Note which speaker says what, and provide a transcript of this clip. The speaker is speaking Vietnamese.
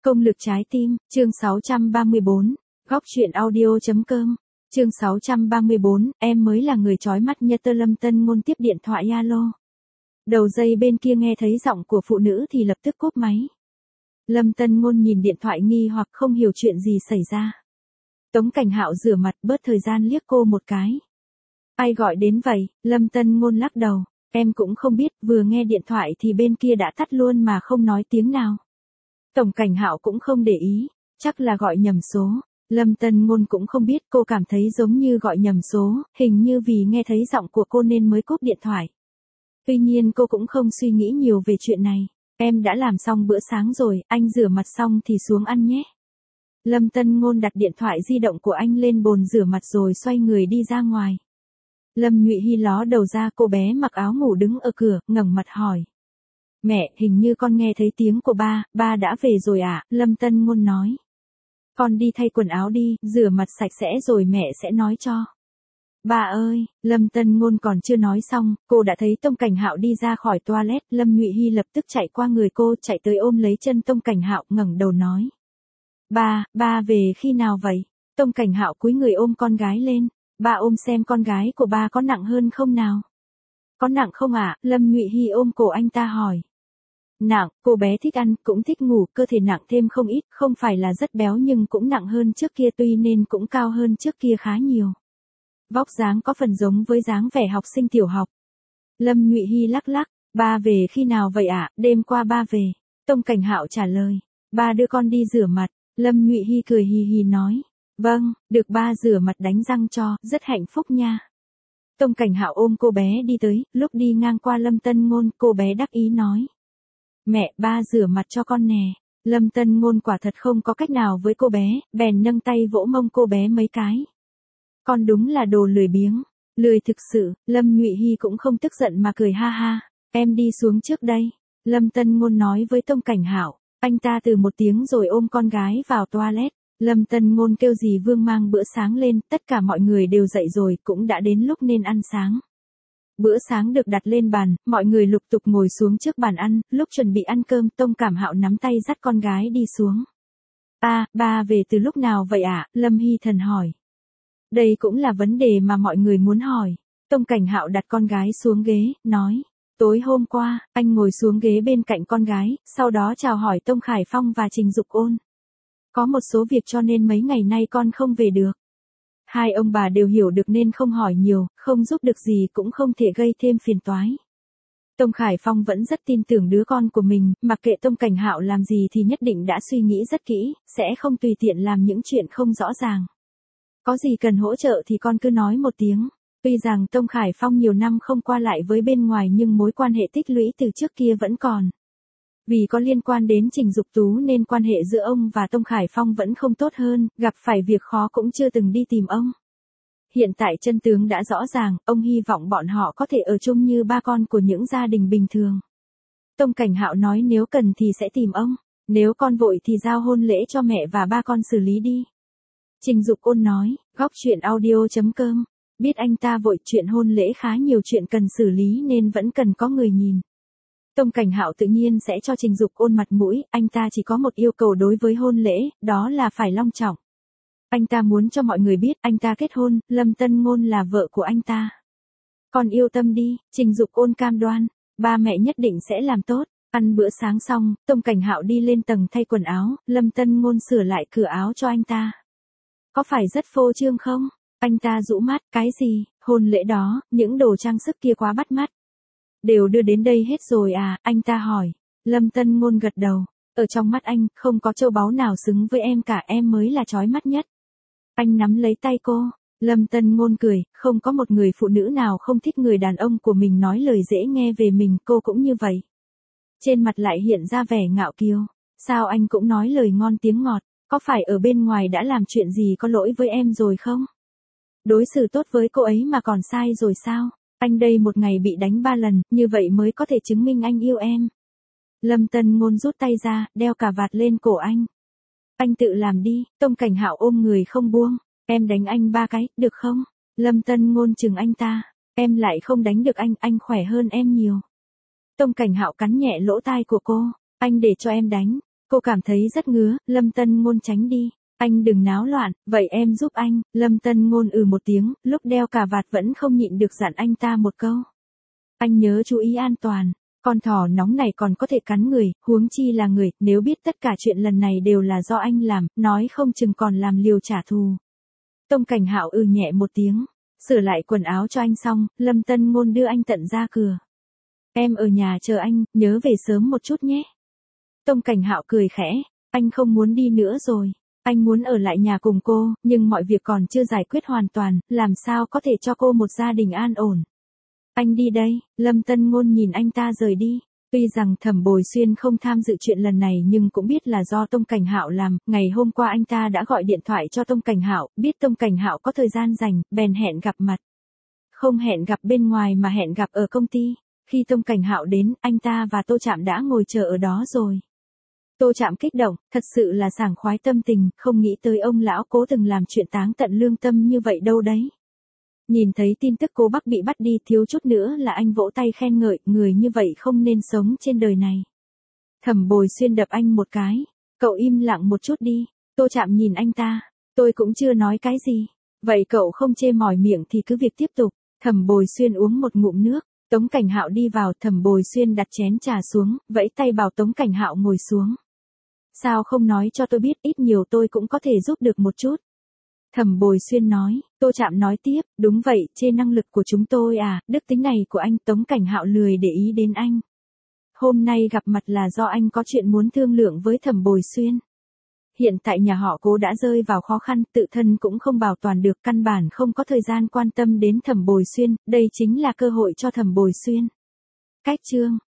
Speaker 1: Công lực trái tim, chương 634, góc truyện audio.com, chương 634, em mới là người chói mắt nhất. Lâm Tân Ngôn tiếp điện thoại alo. Đầu dây bên kia nghe thấy giọng của phụ nữ thì lập tức cúp máy. Lâm Tân Ngôn nhìn điện thoại nghi hoặc không hiểu chuyện gì xảy ra. Tống Cảnh Hạo rửa mặt bớt thời gian liếc cô một cái. Ai gọi đến vậy? Lâm Tân Ngôn lắc đầu. Em cũng không biết, vừa nghe điện thoại thì bên kia đã tắt luôn mà không nói tiếng nào. Tổng Cảnh Hạo cũng không để ý, chắc là gọi nhầm số. Lâm Tân Ngôn cũng không biết, cô cảm thấy giống như gọi nhầm số, hình như vì nghe thấy giọng của cô nên mới cúp điện thoại. Tuy nhiên cô cũng không suy nghĩ nhiều về chuyện này. Em đã làm xong bữa sáng rồi, anh rửa mặt xong thì xuống ăn nhé. Lâm Tân Ngôn đặt điện thoại di động của anh lên bồn rửa mặt rồi xoay người đi ra ngoài. Lâm Nhụy Hy ló đầu ra, cô bé mặc áo ngủ đứng ở cửa, ngẩng mặt hỏi. Mẹ, hình như con nghe thấy tiếng của ba đã về rồi à? Lâm Tân Ngôn nói. Con đi thay quần áo đi, rửa mặt sạch sẽ rồi mẹ sẽ nói cho. Ba ơi, Lâm Tân Ngôn còn chưa nói xong, cô đã thấy Tông Cảnh Hạo đi ra khỏi toilet. Lâm Nhụy Hy lập tức chạy qua người cô, chạy tới ôm lấy chân Tông Cảnh Hạo, ngẩng đầu nói. Ba về khi nào vậy? Tông Cảnh Hạo cúi người ôm con gái lên. Ba ôm xem con gái của ba có nặng hơn không nào? Có nặng không ạ? Lâm Nhụy Hy ôm cổ anh ta hỏi. Nặng, cô bé thích ăn, cũng thích ngủ, cơ thể nặng thêm không ít, không phải là rất béo nhưng cũng nặng hơn trước kia, tuy nên cũng cao hơn trước kia khá nhiều. Vóc dáng có phần giống với dáng vẻ học sinh tiểu học. Lâm Nhụy Hy lắc lắc. Ba về khi nào vậy ạ? Đêm qua ba về. Tông Cảnh Hạo trả lời. Ba đưa con đi rửa mặt. Lâm Nhụy Hy cười hì hì nói. Vâng, được ba rửa mặt đánh răng cho, rất hạnh phúc nha. Tông Cảnh Hạo ôm cô bé đi tới, lúc đi ngang qua Lâm Tân Ngôn, cô bé đắc ý nói. Mẹ, ba rửa mặt cho con nè. Lâm Tân Ngôn quả thật không có cách nào với cô bé, bèn nâng tay vỗ mông cô bé mấy cái. Con đúng là đồ lười biếng, lười thực sự. Lâm Nhụy Hy cũng không tức giận mà cười ha ha. Em đi xuống trước đây. Lâm Tân Ngôn nói với Tông Cảnh Hạo. Anh ta từ một tiếng rồi ôm con gái vào toilet. Lâm Tân Ngôn kêu dì Vương mang bữa sáng lên, tất cả mọi người đều dậy rồi, cũng đã đến lúc nên ăn sáng. Bữa sáng được đặt lên bàn, mọi người lục tục ngồi xuống trước bàn ăn. Lúc chuẩn bị ăn cơm, Tông Cảm Hạo nắm tay dắt con gái đi xuống. Ba về từ lúc nào vậy ạ? Lâm Hy Thần hỏi. Đây cũng là vấn đề mà mọi người muốn hỏi. Tông Cảnh Hạo đặt con gái xuống ghế, nói. Tối hôm qua, anh ngồi xuống ghế bên cạnh con gái, sau đó chào hỏi Tông Khải Phong và Trình Dục Ôn. Có một số việc cho nên mấy ngày nay con không về được. Hai ông bà đều hiểu được nên không hỏi nhiều, không giúp được gì cũng không thể gây thêm phiền toái. Tông Khải Phong vẫn rất tin tưởng đứa con của mình, mặc kệ Tông Cảnh Hạo làm gì thì nhất định đã suy nghĩ rất kỹ, sẽ không tùy tiện làm những chuyện không rõ ràng. Có gì cần hỗ trợ thì con cứ nói một tiếng. Tuy rằng Tông Khải Phong nhiều năm không qua lại với bên ngoài nhưng mối quan hệ tích lũy từ trước kia vẫn còn. Vì có liên quan đến Trình Dục Tú nên quan hệ giữa ông và Tông Khải Phong vẫn không tốt hơn, gặp phải việc khó cũng chưa từng đi tìm ông. Hiện tại chân tướng đã rõ ràng, ông hy vọng bọn họ có thể ở chung như ba con của những gia đình bình thường. Tông Cảnh Hạo nói nếu cần thì sẽ tìm ông, nếu con vội thì giao hôn lễ cho mẹ và ba con xử lý đi. Trình Dục Ôn nói, góc truyện audio.com, biết anh ta vội chuyện hôn lễ khá nhiều chuyện cần xử lý nên vẫn cần có người nhìn. Tông Cảnh Hạo tự nhiên sẽ cho Trình Dục Ôn mặt mũi, anh ta chỉ có một yêu cầu đối với hôn lễ, đó là phải long trọng. Anh ta muốn cho mọi người biết anh ta kết hôn, Lâm Tân Ngôn là vợ của anh ta. Con yêu tâm đi, Trình Dục Ôn cam đoan, ba mẹ nhất định sẽ làm tốt. Ăn bữa sáng xong, Tông Cảnh Hạo đi lên tầng thay quần áo, Lâm Tân Ngôn sửa lại cửa áo cho anh ta. Có phải rất phô trương không? Anh ta rũ mắt, cái gì, hôn lễ đó, những đồ trang sức kia quá bắt mắt. Đều đưa đến đây hết rồi à? Anh ta hỏi. Lâm Tân Ngôn gật đầu. Ở trong mắt anh, không có châu báu nào xứng với em cả, em mới là chói mắt nhất. Anh nắm lấy tay cô. Lâm Tân Ngôn cười, không có một người phụ nữ nào không thích người đàn ông của mình nói lời dễ nghe về mình, cô cũng như vậy. Trên mặt lại hiện ra vẻ ngạo kiêu. Sao anh cũng nói lời ngon tiếng ngọt, có phải ở bên ngoài đã làm chuyện gì có lỗi với em rồi không? Đối xử tốt với cô ấy mà còn sai rồi sao? Anh đây một ngày bị đánh 3 lần, như vậy mới có thể chứng minh anh yêu em. Lâm Tân Ngôn rút tay ra, đeo cà vạt lên cổ anh. Anh tự làm đi. Tông Cảnh Hạo ôm người không buông. Em đánh anh 3 cái, được không? Lâm Tân Ngôn chừng anh ta. Em lại không đánh được anh khỏe hơn em nhiều. Tông Cảnh Hạo cắn nhẹ lỗ tai của cô. Anh để cho em đánh. Cô cảm thấy rất ngứa, Lâm Tân Ngôn tránh đi. Anh đừng náo loạn, vậy em giúp anh. Lâm Tân Ngôn một tiếng, lúc đeo cà vạt vẫn không nhịn được dặn anh ta một câu. Anh nhớ chú ý an toàn, con thỏ nóng này còn có thể cắn người, huống chi là người, nếu biết tất cả chuyện lần này đều là do anh làm, nói không chừng còn làm liều trả thù. Tông Cảnh Hạo nhẹ một tiếng, sửa lại quần áo cho anh xong, Lâm Tân Ngôn đưa anh tận ra cửa. Em ở nhà chờ anh, nhớ về sớm một chút nhé. Tông Cảnh Hạo cười khẽ, anh không muốn đi nữa rồi. Anh muốn ở lại nhà cùng cô, nhưng mọi việc còn chưa giải quyết hoàn toàn, làm sao có thể cho cô một gia đình an ổn. Anh đi đây, Lâm Tân Ngôn nhìn anh ta rời đi. Tuy rằng Thẩm Bồi Xuyên không tham dự chuyện lần này nhưng cũng biết là do Tông Cảnh Hạo làm, ngày hôm qua anh ta đã gọi điện thoại cho Tông Cảnh Hạo, biết Tông Cảnh Hạo có thời gian rảnh, bèn hẹn gặp mặt. Không hẹn gặp bên ngoài mà hẹn gặp ở công ty. Khi Tông Cảnh Hạo đến, anh ta và Tô Trạm đã ngồi chờ ở đó rồi. Tô Trạm kích động, thật sự là sảng khoái tâm tình, không nghĩ tới ông lão Cố từng làm chuyện táng tận lương tâm như vậy đâu đấy. Nhìn thấy tin tức cô Bắc bị bắt đi thiếu chút nữa là anh vỗ tay khen ngợi, người như vậy không nên sống trên đời này. Thẩm Bồi Xuyên đập anh một cái, cậu im lặng một chút đi. Tô Trạm nhìn anh ta, tôi cũng chưa nói cái gì. Vậy cậu không chê mỏi miệng thì cứ việc tiếp tục. Thẩm Bồi Xuyên uống một ngụm nước. Tống Cảnh Hạo đi vào, Thẩm Bồi Xuyên đặt chén trà xuống, vẫy tay bảo Tống Cảnh Hạo ngồi xuống. Sao không nói cho tôi biết, ít nhiều tôi cũng có thể giúp được một chút. Thẩm Bồi Xuyên nói. Tô Trạm nói tiếp, đúng vậy, trên năng lực của chúng tôi à, đức tính này của anh. Tống Cảnh Hạo lười để ý đến anh. Hôm nay gặp mặt là do anh có chuyện muốn thương lượng với Thẩm Bồi Xuyên. Hiện tại nhà họ Cố đã rơi vào khó khăn, tự thân cũng không bảo toàn được, căn bản không có thời gian quan tâm đến Thẩm Bồi Xuyên, đây chính là cơ hội cho Thẩm Bồi Xuyên. Cách chương